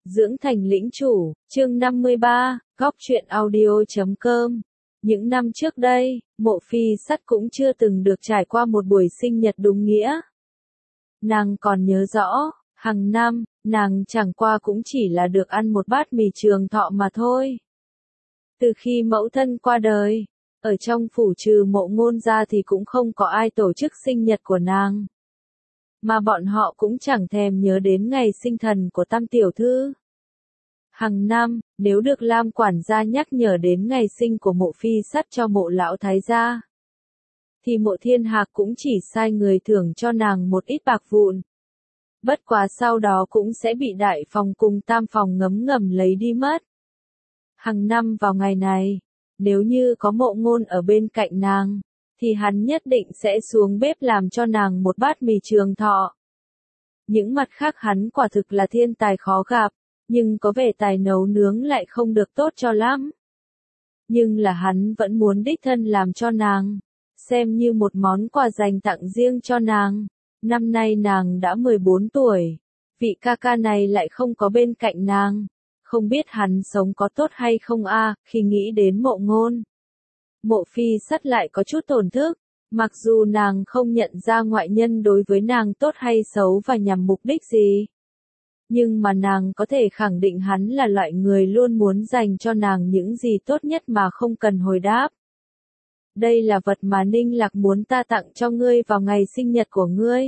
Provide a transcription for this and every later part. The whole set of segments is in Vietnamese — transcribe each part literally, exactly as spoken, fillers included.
Dưỡng thành lĩnh chủ, chương năm mươi ba, góc truyện audio chấm com. Những năm trước đây, Mộ Phi Sắt cũng chưa từng được trải qua một buổi sinh nhật đúng nghĩa. Nàng còn nhớ rõ, hàng năm, nàng chẳng qua cũng chỉ là được ăn một bát mì trường thọ mà thôi. Từ khi mẫu thân qua đời, ở trong phủ trừ Mộ Ngôn ra thì cũng không có ai tổ chức sinh nhật của nàng. Mà bọn họ cũng chẳng thèm nhớ đến ngày sinh thần của Tam tiểu thư. Hàng năm, nếu được Lam quản gia nhắc nhở đến ngày sinh của Mộ Phi Sắt cho Mộ lão thái gia, thì Mộ Thiên Hạc cũng chỉ sai người thưởng cho nàng một ít bạc vụn. Bất quá sau đó cũng sẽ bị đại phòng cùng tam phòng ngấm ngầm lấy đi mất. Hàng năm vào ngày này, nếu như có Mộ Ngôn ở bên cạnh nàng, thì hắn nhất định sẽ xuống bếp làm cho nàng một bát mì trường thọ. Những mặt khác hắn quả thực là thiên tài khó gặp, nhưng có vẻ tài nấu nướng lại không được tốt cho lắm. Nhưng là hắn vẫn muốn đích thân làm cho nàng, xem như một món quà dành tặng riêng cho nàng. Năm nay nàng đã mười bốn tuổi, vị ca ca này lại không có bên cạnh nàng, không biết hắn sống có tốt hay không a. Khi nghĩ đến Mộ Ngôn, Mộ Phi Sắt lại có chút tổn thức, mặc dù nàng không nhận ra ngoại nhân đối với nàng tốt hay xấu và nhằm mục đích gì. Nhưng mà nàng có thể khẳng định hắn là loại người luôn muốn dành cho nàng những gì tốt nhất mà không cần hồi đáp. Đây là vật mà Ninh Lạc muốn ta tặng cho ngươi vào ngày sinh nhật của ngươi.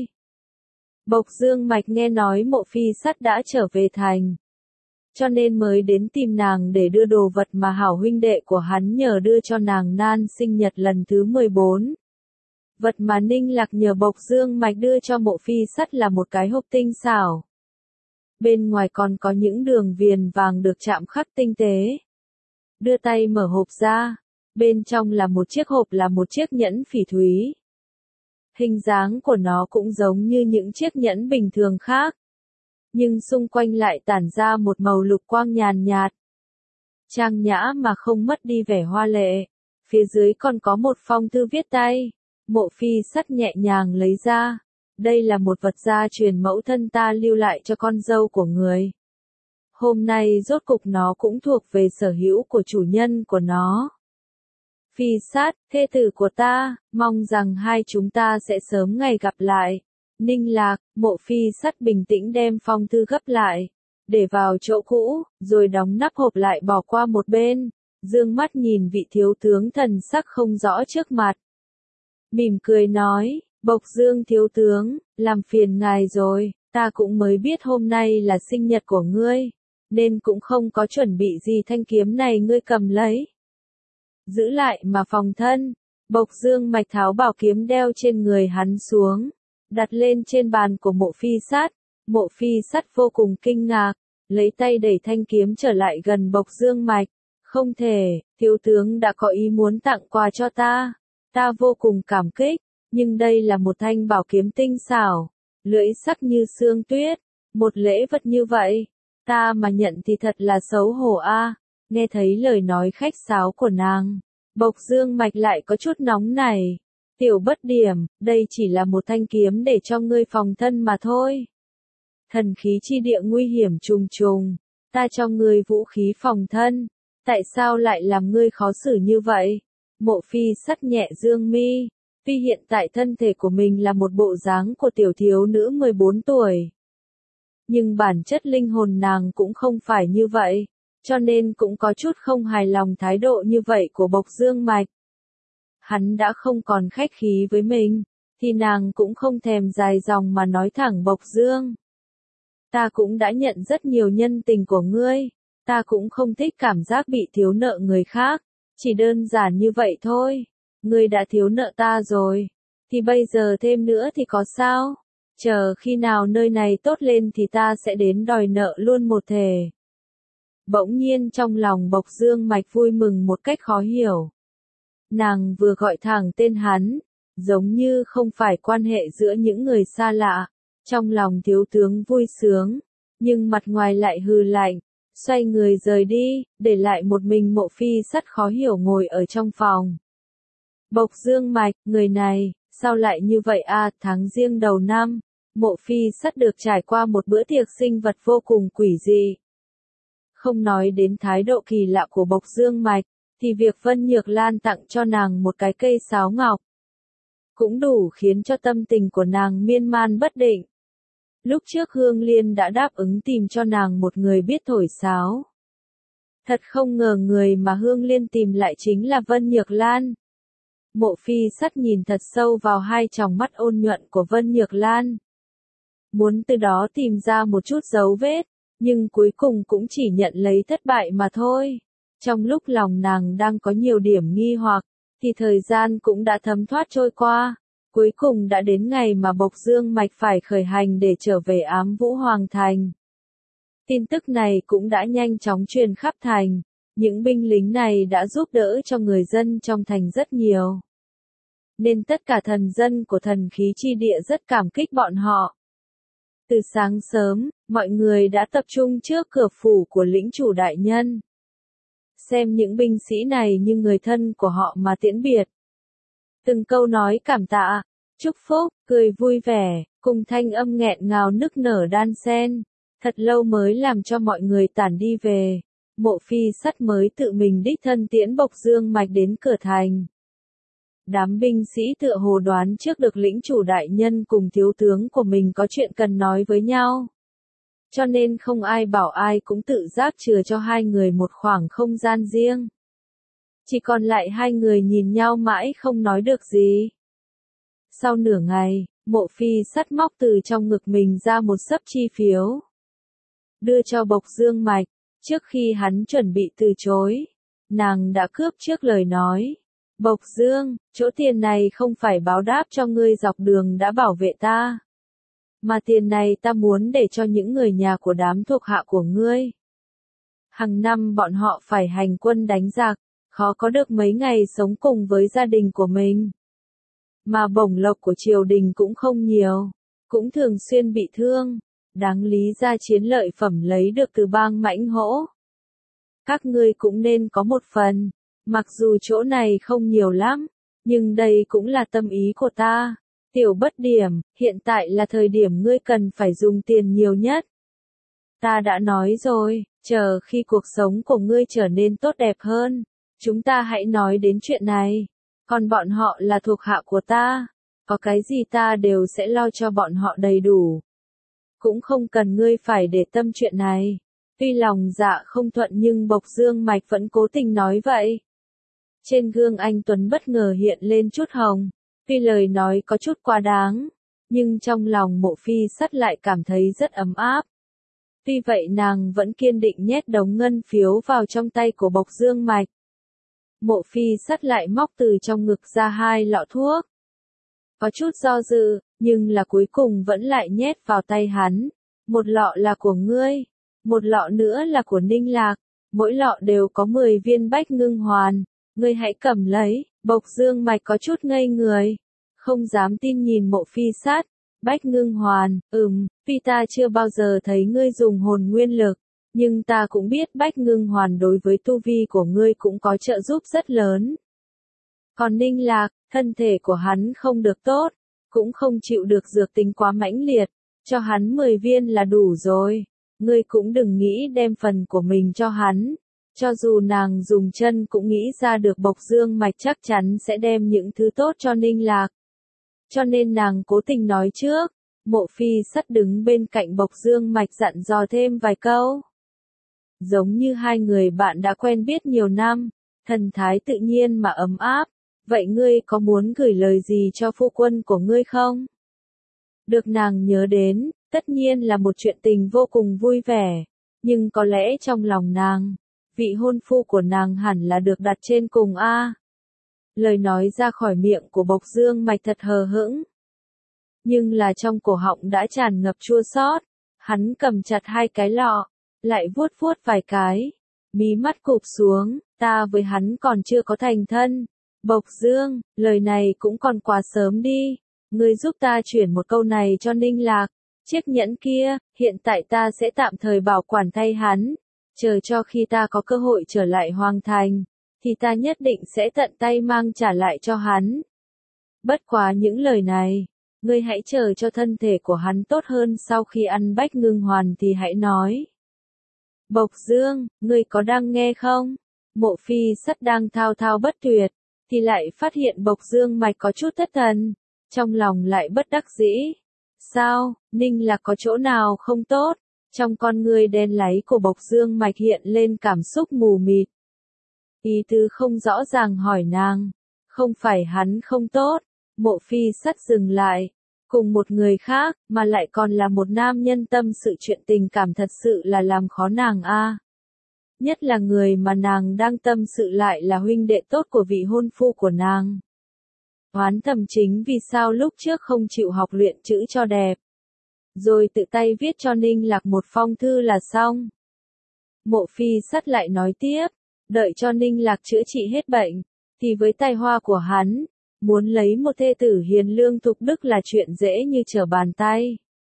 Bộc Dương Mạch nghe nói Mộ Phi Sắt đã trở về thành, cho nên mới đến tìm nàng để đưa đồ vật mà hảo huynh đệ của hắn nhờ đưa cho nàng nan sinh nhật lần thứ mười bốn. Vật mà Ninh Lạc nhờ Bộc Dương Mạch đưa cho Mộ Phi Sắt là một cái hộp tinh xảo. Bên ngoài còn có những đường viền vàng được chạm khắc tinh tế. Đưa tay mở hộp ra, bên trong là một chiếc hộp là một chiếc nhẫn phỉ thúy. Hình dáng của nó cũng giống như những chiếc nhẫn bình thường khác, nhưng xung quanh lại tản ra một màu lục quang nhàn nhạt. Trang nhã mà không mất đi vẻ hoa lệ. Phía dưới còn có một phong thư viết tay. Mộ Phi Sắt nhẹ nhàng lấy ra. Đây là một vật gia truyền mẫu thân ta lưu lại cho con dâu của người. Hôm nay rốt cục nó cũng thuộc về sở hữu của chủ nhân của nó. Phi Sắt, thê tử của ta, mong rằng hai chúng ta sẽ sớm ngày gặp lại. Ninh Lạc, Mộ Phi Sắt bình tĩnh đem phong thư gấp lại, để vào chỗ cũ, rồi đóng nắp hộp lại bỏ qua một bên, dương mắt nhìn vị thiếu tướng thần sắc không rõ trước mặt. Mỉm cười nói, Bộc Dương thiếu tướng, làm phiền ngài rồi, ta cũng mới biết hôm nay là sinh nhật của ngươi, nên cũng không có chuẩn bị gì, thanh kiếm này ngươi cầm lấy. Giữ lại mà phòng thân. Bộc Dương Mạch tháo bảo kiếm đeo trên người hắn xuống, đặt lên trên bàn của Mộ Phi Sắt. Mộ Phi Sắt vô cùng kinh ngạc, lấy tay đẩy thanh kiếm trở lại gần Bộc Dương Mạch. Không thể, thiếu tướng đã có ý muốn tặng quà cho ta. Ta vô cùng cảm kích, nhưng đây là một thanh bảo kiếm tinh xảo, lưỡi sắc như sương tuyết. Một lễ vật như vậy, ta mà nhận thì thật là xấu hổ a. Nghe thấy lời nói khách sáo của nàng, Bộc Dương Mạch lại có chút nóng nảy. Tiểu bất điểm, đây chỉ là một thanh kiếm để cho ngươi phòng thân mà thôi. Thần khí chi địa nguy hiểm trùng trùng, ta cho ngươi vũ khí phòng thân, tại sao lại làm ngươi khó xử như vậy? Mộ Phi Sắt nhẹ dương mi, tuy hiện tại thân thể của mình là một bộ dáng của tiểu thiếu nữ mười bốn tuổi. Nhưng bản chất linh hồn nàng cũng không phải như vậy, cho nên cũng có chút không hài lòng thái độ như vậy của Bộc Dương Mạch. Hắn đã không còn khách khí với mình, thì nàng cũng không thèm dài dòng mà nói thẳng Bộc Dương. Ta cũng đã nhận rất nhiều nhân tình của ngươi, ta cũng không thích cảm giác bị thiếu nợ người khác, chỉ đơn giản như vậy thôi. Ngươi đã thiếu nợ ta rồi, thì bây giờ thêm nữa thì có sao? Chờ khi nào nơi này tốt lên thì ta sẽ đến đòi nợ luôn một thể. Bỗng nhiên trong lòng Bộc Dương Mạch vui mừng một cách khó hiểu. Nàng vừa gọi thẳng tên hắn, giống như không phải quan hệ giữa những người xa lạ. Trong lòng thiếu tướng vui sướng, nhưng mặt ngoài lại hừ lạnh, xoay người rời đi, để lại một mình Mộ Phi Sắt khó hiểu ngồi ở trong phòng. Bộc Dương Mạch, người này, sao lại như vậy a? Tháng Giêng đầu năm, Mộ Phi Sắt được trải qua một bữa tiệc sinh vật vô cùng quỷ dị. Không nói đến thái độ kỳ lạ của Bộc Dương Mạch, thì việc Vân Nhược Lan tặng cho nàng một cái cây sáo ngọc cũng đủ khiến cho tâm tình của nàng miên man bất định. Lúc trước Hương Liên đã đáp ứng tìm cho nàng một người biết thổi sáo. Thật không ngờ người mà Hương Liên tìm lại chính là Vân Nhược Lan. Mộ Phi Sắt nhìn thật sâu vào hai tròng mắt ôn nhuận của Vân Nhược Lan. Muốn từ đó tìm ra một chút dấu vết, nhưng cuối cùng cũng chỉ nhận lấy thất bại mà thôi. Trong lúc lòng nàng đang có nhiều điểm nghi hoặc, thì thời gian cũng đã thấm thoát trôi qua. Cuối cùng đã đến ngày mà Bộc Dương Mạch phải khởi hành để trở về Ám Vũ Hoàng Thành. Tin tức này cũng đã nhanh chóng truyền khắp thành. Những binh lính này đã giúp đỡ cho người dân trong thành rất nhiều. Nên tất cả thần dân của thần khí chi địa rất cảm kích bọn họ. Từ sáng sớm, mọi người đã tập trung trước cửa phủ của lĩnh chủ đại nhân. Xem những binh sĩ này như người thân của họ mà tiễn biệt. Từng câu nói cảm tạ, chúc phúc, cười vui vẻ, cùng thanh âm nghẹn ngào nức nở đan xen. Thật lâu mới làm cho mọi người tản đi về. Mộ Phi Sắt mới tự mình đích thân tiễn Bộc Dương Mạch đến cửa thành. Đám binh sĩ tựa hồ đoán trước được lĩnh chủ đại nhân cùng thiếu tướng của mình có chuyện cần nói với nhau. Cho nên không ai bảo ai cũng tự giác chừa cho hai người một khoảng không gian riêng. Chỉ còn lại hai người nhìn nhau mãi không nói được gì. Sau nửa ngày, Mộ Phi Sắt móc từ trong ngực mình ra một xấp chi phiếu. Đưa cho Bộc Dương Mạch, trước khi hắn chuẩn bị từ chối. Nàng đã cướp trước lời nói. Bộc Dương, chỗ tiền này không phải báo đáp cho ngươi dọc đường đã bảo vệ ta. Mà tiền này ta muốn để cho những người nhà của đám thuộc hạ của ngươi. Hàng năm bọn họ phải hành quân đánh giặc, khó có được mấy ngày sống cùng với gia đình của mình. Mà bổng lộc của triều đình cũng không nhiều, cũng thường xuyên bị thương, đáng lý ra chiến lợi phẩm lấy được từ bang Mãnh Hổ. Các ngươi cũng nên có một phần, mặc dù chỗ này không nhiều lắm, nhưng đây cũng là tâm ý của ta. Tiểu Bất Điểm, hiện tại là thời điểm ngươi cần phải dùng tiền nhiều nhất. Ta đã nói rồi, chờ khi cuộc sống của ngươi trở nên tốt đẹp hơn, chúng ta hãy nói đến chuyện này. Còn bọn họ là thuộc hạ của ta, có cái gì ta đều sẽ lo cho bọn họ đầy đủ. Cũng không cần ngươi phải để tâm chuyện này. Tuy lòng dạ không thuận nhưng Bộc Dương Mạch vẫn cố tình nói vậy. Trên gương anh Tuấn bất ngờ hiện lên chút hồng. Tuy lời nói có chút quá đáng, nhưng trong lòng Mộ Phi Sắt lại cảm thấy rất ấm áp. Tuy vậy nàng vẫn kiên định nhét đống ngân phiếu vào trong tay của Bộc Dương Mạch. Mộ Phi Sắt lại móc từ trong ngực ra hai lọ thuốc. Có chút do dự, nhưng là cuối cùng vẫn lại nhét vào tay hắn. Một lọ là của ngươi, một lọ nữa là của Ninh Lạc, mỗi lọ đều có mười viên bách ngưng hoàn, ngươi hãy cầm lấy. Bộc Dương Mạch có chút ngây người, không dám tin nhìn Mộ Phi Sắt. Bách ngưng hoàn, ừm, tuy ta chưa bao giờ thấy ngươi dùng hồn nguyên lực, nhưng ta cũng biết bách ngưng hoàn đối với tu vi của ngươi cũng có trợ giúp rất lớn. Còn Ninh Lạc, thân thể của hắn không được tốt, cũng không chịu được dược tính quá mãnh liệt, cho hắn mười viên là đủ rồi, ngươi cũng đừng nghĩ đem phần của mình cho hắn. Cho dù nàng dùng chân cũng nghĩ ra được Bộc Dương Mạch chắc chắn sẽ đem những thứ tốt cho Ninh Lạc. Cho nên nàng cố tình nói trước. Mộ Phi Sắt đứng bên cạnh Bộc Dương Mạch dặn dò thêm vài câu. Giống như hai người bạn đã quen biết nhiều năm, thần thái tự nhiên mà ấm áp. Vậy ngươi có muốn gửi lời gì cho phu quân của ngươi không? Được nàng nhớ đến, tất nhiên là một chuyện tình vô cùng vui vẻ. Nhưng có lẽ trong lòng nàng, vị hôn phu của nàng hẳn là được đặt trên cùng a. Lời nói ra khỏi miệng của Bộc Dương Mạch thật hờ hững. Nhưng là trong cổ họng đã tràn ngập chua xót. Hắn cầm chặt hai cái lọ, lại vuốt vuốt vài cái. Mí mắt cụp xuống, ta với hắn còn chưa có thành thân. Bộc Dương, lời này cũng còn quá sớm đi. Ngươi giúp ta chuyển một câu này cho Ninh Lạc. Chiếc nhẫn kia, hiện tại ta sẽ tạm thời bảo quản thay hắn. Chờ cho khi ta có cơ hội trở lại Hoàng Thành, thì ta nhất định sẽ tận tay mang trả lại cho hắn. Bất quá những lời này, ngươi hãy chờ cho thân thể của hắn tốt hơn sau khi ăn bách ngưng hoàn thì hãy nói. Bộc Dương, ngươi có đang nghe không? Mộ Phi Sắt đang thao thao bất tuyệt, thì lại phát hiện Bộc Dương Mạch có chút thất thần, trong lòng lại bất đắc dĩ. Sao, Ninh Lạc có chỗ nào không tốt? Trong con ngươi đen láy của Bộc Dương Mạch hiện lên cảm xúc mù mịt. Ý tứ không rõ ràng hỏi nàng, không phải hắn không tốt, Mộ Phi Sắt dừng lại, cùng một người khác, mà lại còn là một nam nhân tâm sự chuyện tình cảm thật sự là làm khó nàng a. Nhất là người mà nàng đang tâm sự lại là huynh đệ tốt của vị hôn phu của nàng. Oán thầm chính vì sao lúc trước không chịu học luyện chữ cho đẹp. Rồi tự tay viết cho Ninh Lạc một phong thư là xong. Mộ Phi Sắt lại nói tiếp, đợi cho Ninh Lạc chữa trị hết bệnh, thì với tài hoa của hắn, muốn lấy một thê tử hiền lương thục đức là chuyện dễ như trở bàn tay.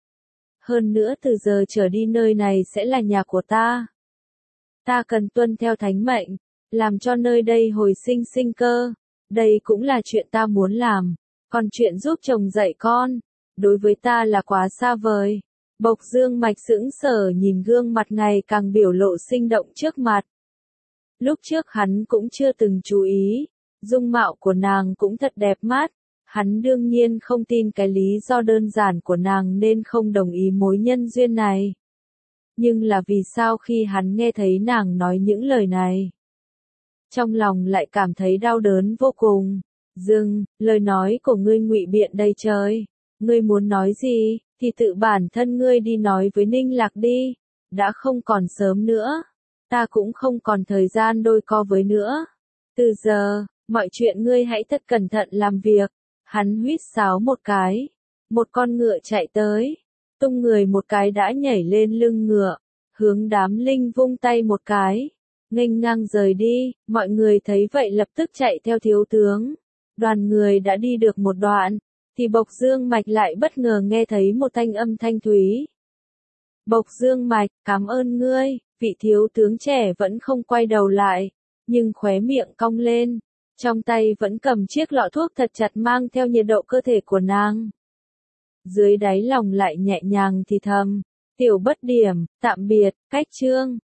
Hơn nữa từ giờ trở đi nơi này sẽ là nhà của ta. Ta cần tuân theo thánh mệnh, làm cho nơi đây hồi sinh sinh cơ. Đây cũng là chuyện ta muốn làm, còn chuyện giúp chồng dạy con, đối với ta là quá xa vời. Bộc Dương Mạch sững sờ nhìn gương mặt ngày càng biểu lộ sinh động trước mặt. Lúc trước hắn cũng chưa từng chú ý, dung mạo của nàng cũng thật đẹp mắt, hắn đương nhiên không tin cái lý do đơn giản của nàng nên không đồng ý mối nhân duyên này. Nhưng là vì sao khi hắn nghe thấy nàng nói những lời này, trong lòng lại cảm thấy đau đớn vô cùng. Dừng, lời nói của ngươi ngụy biện đầy trời. Ngươi muốn nói gì, thì tự bản thân ngươi đi nói với Ninh Lạc đi. Đã không còn sớm nữa. Ta cũng không còn thời gian đôi co với nữa. Từ giờ, mọi chuyện ngươi hãy thật cẩn thận làm việc. Hắn huýt sáo một cái. Một con ngựa chạy tới. Tung người một cái đã nhảy lên lưng ngựa. Hướng đám linh vung tay một cái. Nghênh ngang rời đi, mọi người thấy vậy lập tức chạy theo thiếu tướng. Đoàn người đã đi được một đoạn, thì Bộc Dương Mạch lại bất ngờ nghe thấy một thanh âm thanh thúy. Bộc Dương Mạch, cảm ơn ngươi, vị thiếu tướng trẻ vẫn không quay đầu lại, nhưng khóe miệng cong lên, trong tay vẫn cầm chiếc lọ thuốc thật chặt mang theo nhiệt độ cơ thể của nàng. Dưới đáy lòng lại nhẹ nhàng thì thầm, tiểu bất điểm, tạm biệt, cách chương.